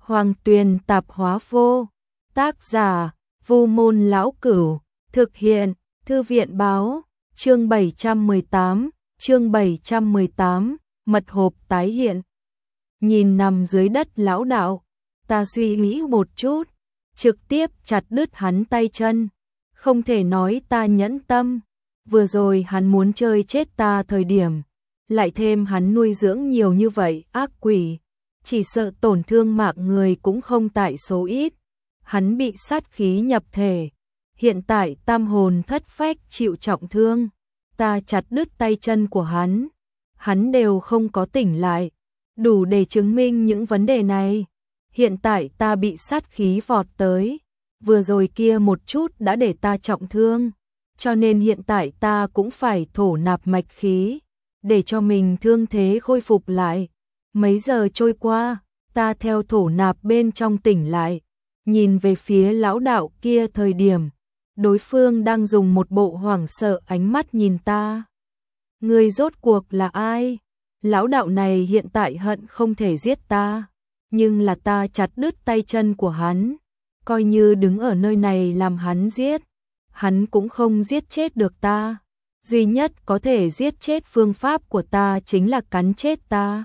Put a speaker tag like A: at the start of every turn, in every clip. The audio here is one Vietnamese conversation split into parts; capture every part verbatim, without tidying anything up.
A: Hoàng Tuyền Tạp Hóa Vô. Tác giả Vu Môn Lão Cửu. Thực hiện Thư viện Báo. Chương bảy trăm mười tám. Chương bảy trăm mười tám. Mật hộp tái hiện. Nhìn nằm dưới đất lão đạo, ta suy nghĩ một chút, trực tiếp chặt đứt hắn tay chân. Không thể nói ta nhẫn tâm. Vừa rồi hắn muốn chơi chết ta thời điểm, lại thêm hắn nuôi dưỡng nhiều như vậy ác quỷ, chỉ sợ tổn thương mạng người cũng không tại số ít. Hắn bị sát khí nhập thể, hiện tại tam hồn thất phách chịu trọng thương. Ta chặt đứt tay chân của hắn, hắn đều không có tỉnh lại, đủ để chứng minh những vấn đề này. Hiện tại ta bị sát khí vọt tới, vừa rồi kia một chút đã để ta trọng thương, cho nên hiện tại ta cũng phải thổ nạp mạch khí, để cho mình thương thế khôi phục lại. Mấy giờ trôi qua, ta theo thổ nạp bên trong tỉnh lại, nhìn về phía lão đạo kia thời điểm, đối phương đang dùng một bộ hoảng sợ ánh mắt nhìn ta. Người rốt cuộc là ai? Lão đạo này hiện tại hận không thể giết ta, nhưng là ta chặt đứt tay chân của hắn, coi như đứng ở nơi này làm hắn giết, hắn cũng không giết chết được ta. Duy nhất có thể giết chết phương pháp của ta chính là cắn chết ta.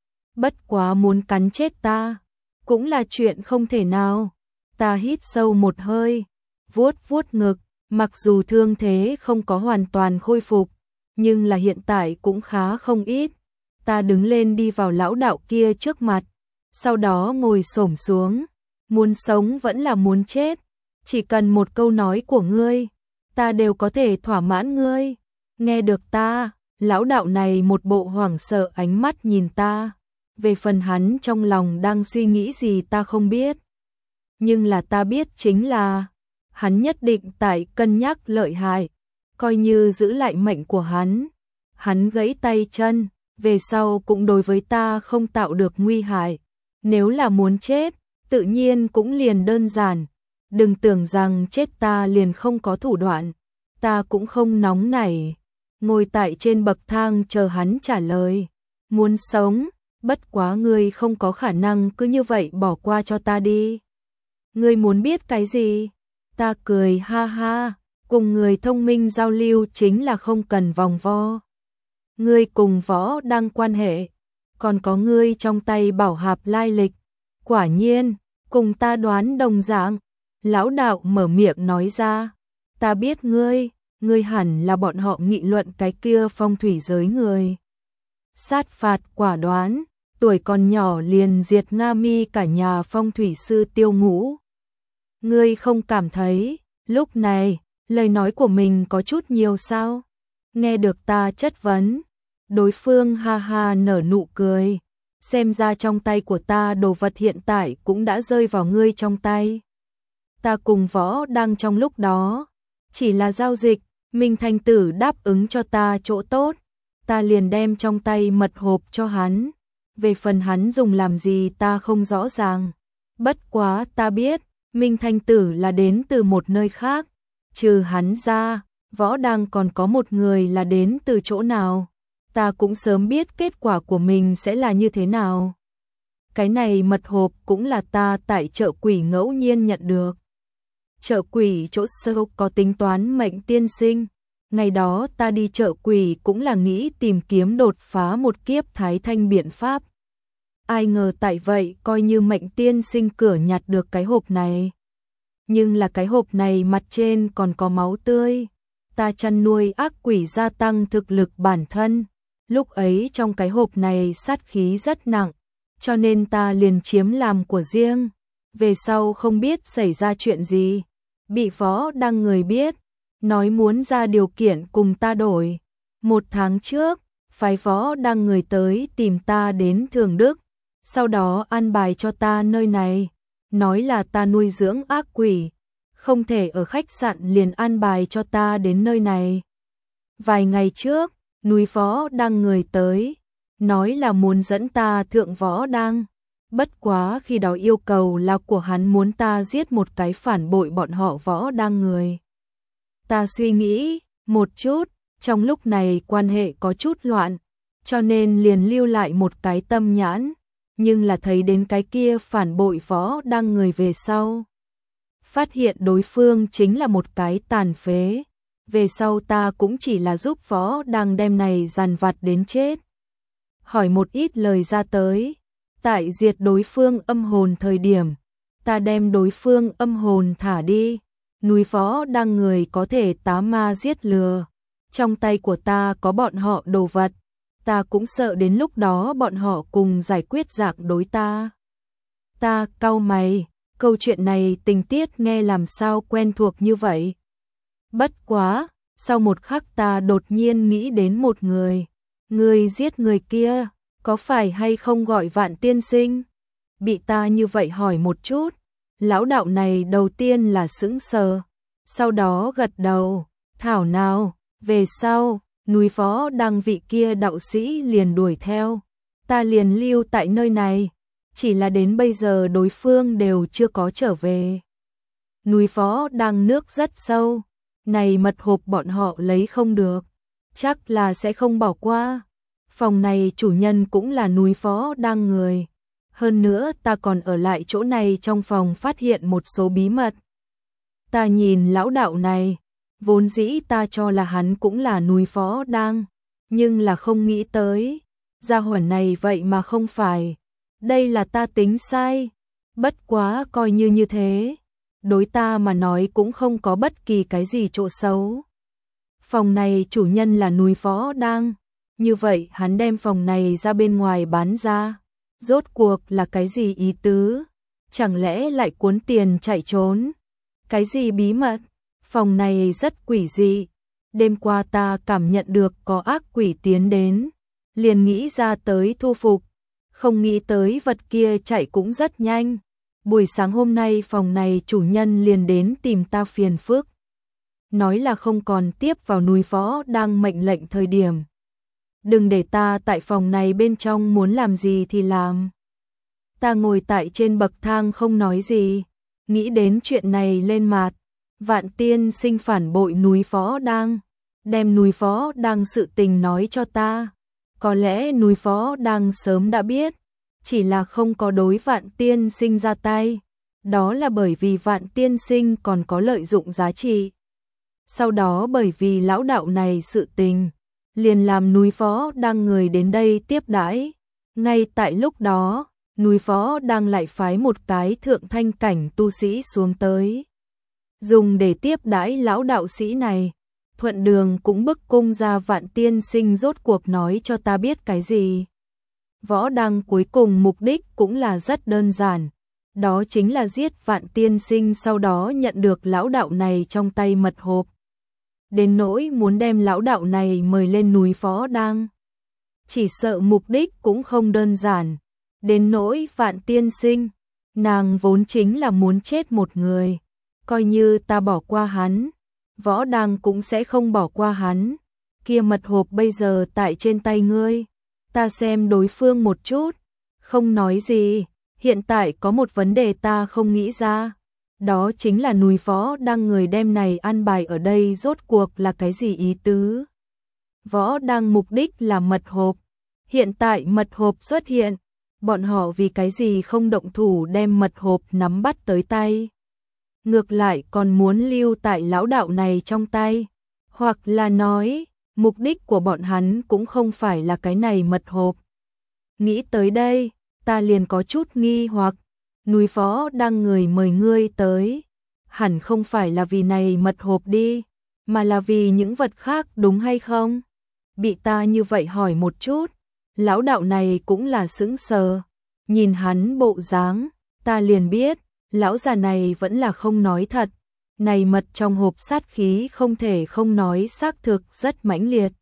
A: Bất quá muốn cắn chết ta, cũng là chuyện không thể nào. Ta hít sâu một hơi, vuốt vuốt ngực, mặc dù thương thế không có hoàn toàn khôi phục, nhưng là hiện tại cũng khá không ít. Ta đứng lên đi vào lão đạo kia trước mặt, sau đó ngồi xổm xuống. Muốn sống vẫn là muốn chết, chỉ cần một câu nói của ngươi, ta đều có thể thỏa mãn ngươi. Nghe được ta, lão đạo này một bộ hoảng sợ ánh mắt nhìn ta. Về phần hắn trong lòng đang suy nghĩ gì ta không biết, nhưng là ta biết chính là hắn nhất định tại cân nhắc lợi hại, coi như giữ lại mệnh của hắn. Hắn gãy tay chân, về sau cũng đối với ta không tạo được nguy hại. Nếu là muốn chết, tự nhiên cũng liền đơn giản. Đừng tưởng rằng chết ta liền không có thủ đoạn. Ta cũng không nóng nảy, ngồi tại trên bậc thang chờ hắn trả lời. Muốn sống, bất quá ngươi không có khả năng cứ như vậy bỏ qua cho ta đi. Ngươi muốn biết cái gì? Ta cười ha ha, cùng người thông minh giao lưu chính là không cần vòng vo. Ngươi cùng Võ Đăng quan hệ, còn có ngươi trong tay bảo hạp lai lịch, quả nhiên cùng ta đoán đồng dạng. Lão đạo mở miệng nói ra, ta biết ngươi, ngươi hẳn là bọn họ nghị luận cái kia phong thủy giới người. Sát phạt quả đoán, tuổi còn nhỏ liền diệt Nga Mi cả nhà phong thủy sư Tiêu Ngũ. Ngươi không cảm thấy, lúc này, lời nói của mình có chút nhiều sao? Nghe được ta chất vấn, đối phương ha ha nở nụ cười. Xem ra trong tay của ta đồ vật hiện tại cũng đã rơi vào ngươi trong tay. Ta cùng Võ Đăng trong lúc đó, chỉ là giao dịch, Minh Thanh Tử đáp ứng cho ta chỗ tốt, ta liền đem trong tay mật hộp cho hắn. Về phần hắn dùng làm gì ta không rõ ràng. Bất quá ta biết, Minh Thanh Tử là đến từ một nơi khác. Trừ hắn ra, Võ Đăng còn có một người là đến từ chỗ nào. Ta cũng sớm biết kết quả của mình sẽ là như thế nào. Cái này mật hộp cũng là ta tại chợ quỷ ngẫu nhiên nhận được. Chợ quỷ chỗ sâu có tính toán mệnh tiên sinh. Ngày đó ta đi chợ quỷ cũng là nghĩ tìm kiếm đột phá một kiếp thái thanh biện pháp. Ai ngờ tại vậy coi như mệnh tiên sinh cửa nhặt được cái hộp này. Nhưng là cái hộp này mặt trên còn có máu tươi. Ta chăn nuôi ác quỷ gia tăng thực lực bản thân. Lúc ấy trong cái hộp này sát khí rất nặng, cho nên ta liền chiếm làm của riêng. Về sau không biết xảy ra chuyện gì, bị Võ Đăng người biết, nói muốn ra điều kiện cùng ta đổi. Một tháng trước, phái Võ Đăng người tới tìm ta đến Thường Đức, sau đó an bài cho ta nơi này, nói là ta nuôi dưỡng ác quỷ, không thể ở khách sạn liền an bài cho ta đến nơi này. Vài ngày trước, núi Võ Đăng người tới, nói là muốn dẫn ta thượng Võ Đăng. Bất quá khi đó yêu cầu là của hắn muốn ta giết một cái phản bội bọn họ Võ Đăng người. Ta suy nghĩ một chút, trong lúc này quan hệ có chút loạn, cho nên liền lưu lại một cái tâm nhãn. nhưng là thấy đến cái kia phản bội Võ Đăng người về sau. Phát hiện đối phương chính là một cái tàn phế. Về sau ta cũng chỉ là giúp Võ Đăng đem này dằn vặt đến chết. Hỏi một ít lời ra tới. Tại diệt đối phương âm hồn thời điểm, ta đem đối phương âm hồn thả đi. Núi Võ Đăng người có thể tá ma giết lừa. Trong tay của ta có bọn họ đồ vật. Ta cũng sợ đến lúc đó bọn họ cùng giải quyết dạng đối ta. Ta cau mày, câu chuyện này tình tiết nghe làm sao quen thuộc như vậy. Bất quá, sau một khắc ta đột nhiên nghĩ đến một người. Người giết người kia, có phải hay không gọi Vạn tiên sinh? Bị ta như vậy hỏi một chút, lão đạo này đầu tiên là sững sờ, sau đó gật đầu, thảo nào, về sau, núi Võ Đăng vị kia đạo sĩ liền đuổi theo, ta liền lưu tại nơi này, chỉ là đến bây giờ đối phương đều chưa có trở về. Núi Võ Đăng nước rất sâu, này mật hộp bọn họ lấy không được, chắc là sẽ không bỏ qua. Phòng này chủ nhân cũng là núi Võ Đăng người. Hơn nữa ta còn ở lại chỗ này trong phòng phát hiện một số bí mật. Ta nhìn lão đạo này, vốn dĩ ta cho là hắn cũng là núi Võ Đăng, nhưng là không nghĩ tới. Gia hỏa này vậy mà không phải. Đây là ta tính sai. Bất quá coi như như thế. Đối ta mà nói cũng không có bất kỳ cái gì chỗ xấu. Phòng này chủ nhân là núi Võ Đăng. Như vậy hắn đem phòng này ra bên ngoài bán ra. Rốt cuộc là cái gì ý tứ? Chẳng lẽ lại cuốn tiền chạy trốn? Cái gì bí mật? Phòng này rất quỷ dị. Đêm qua ta cảm nhận được có ác quỷ tiến đến. Liền nghĩ ra tới thu phục. Không nghĩ tới vật kia chạy cũng rất nhanh. Buổi sáng hôm nay phòng này chủ nhân liền đến tìm ta phiền phức. Nói là không còn tiếp vào núi Võ Đăng mệnh lệnh thời điểm. Đừng để ta tại phòng này bên trong muốn làm gì thì làm. Ta ngồi tại trên bậc thang không nói gì, nghĩ đến chuyện này lên mặt. Vạn tiên sinh phản bội núi Võ Đăng, đem núi Võ Đăng sự tình nói cho ta. Có lẽ núi Võ Đăng sớm đã biết, chỉ là không có đối Vạn tiên sinh ra tay. Đó là bởi vì Vạn tiên sinh còn có lợi dụng giá trị. Sau đó bởi vì lão đạo này sự tình, liền làm núi Võ Đăng người đến đây tiếp đãi. Ngay tại lúc đó, núi Võ Đăng lại phái một cái thượng thanh cảnh tu sĩ xuống tới. Dùng để tiếp đãi lão đạo sĩ này, thuận đường cũng bức cung ra Vạn tiên sinh rốt cuộc nói cho ta biết cái gì. Võ Đăng cuối cùng mục đích cũng là rất đơn giản. Đó chính là giết Vạn tiên sinh, sau đó nhận được lão đạo này trong tay mật hộp. Đến nỗi muốn đem lão đạo này mời lên núi Võ Đăng. Chỉ sợ mục đích cũng không đơn giản. Đến nỗi Vạn tiên sinh, nàng vốn chính là muốn chết một người. Coi như ta bỏ qua hắn, Võ Đăng cũng sẽ không bỏ qua hắn. Kia mật hộp bây giờ tại trên tay ngươi. Ta xem đối phương một chút, không nói gì. Hiện tại có một vấn đề ta không nghĩ ra. Đó chính là núi Võ Đăng người đem này an bài ở đây rốt cuộc là cái gì ý tứ? Võ Đăng mục đích là mật hộp. Hiện tại mật hộp xuất hiện. Bọn họ vì cái gì không động thủ đem mật hộp nắm bắt tới tay? Ngược lại còn muốn lưu tại lão đạo này trong tay. Hoặc là nói, mục đích của bọn hắn cũng không phải là cái này mật hộp. Nghĩ tới đây, ta liền có chút nghi hoặc. Núi Võ Đăng người mời ngươi tới, hẳn không phải là vì này mật hộp đi, mà là vì những vật khác đúng hay không? Bị ta như vậy hỏi một chút, lão đạo này cũng là sững sờ, nhìn hắn bộ dáng, ta liền biết, lão già này vẫn là không nói thật, này mật trong hộp sát khí không thể không nói xác thực rất mãnh liệt.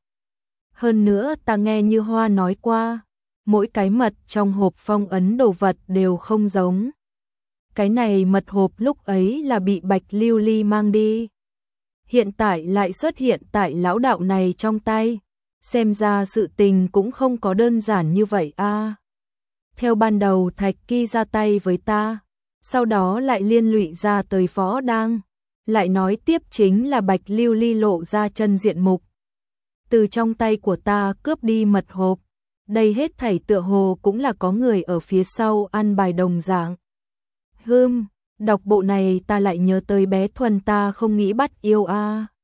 A: Hơn nữa ta nghe Như Hoa nói qua, mỗi cái mật trong hộp phong ấn đồ vật đều không giống. Cái này mật hộp lúc ấy là bị Bạch Lưu Ly mang đi. Hiện tại lại xuất hiện tại lão đạo này trong tay. Xem ra sự tình cũng không có đơn giản như vậy a. À, theo ban đầu Thạch Kỳ ra tay với ta, sau đó lại liên lụy ra tới Võ Đăng, lại nói tiếp chính là Bạch Lưu Ly lộ ra chân diện mục. Từ trong tay của ta cướp đi mật hộp. đây hết thảy tựa hồ cũng là có người ở phía sau ăn bài đồng dạng. Hưm, đọc bộ này ta lại nhớ tới bé Thuần ta không nghĩ bắt yêu a.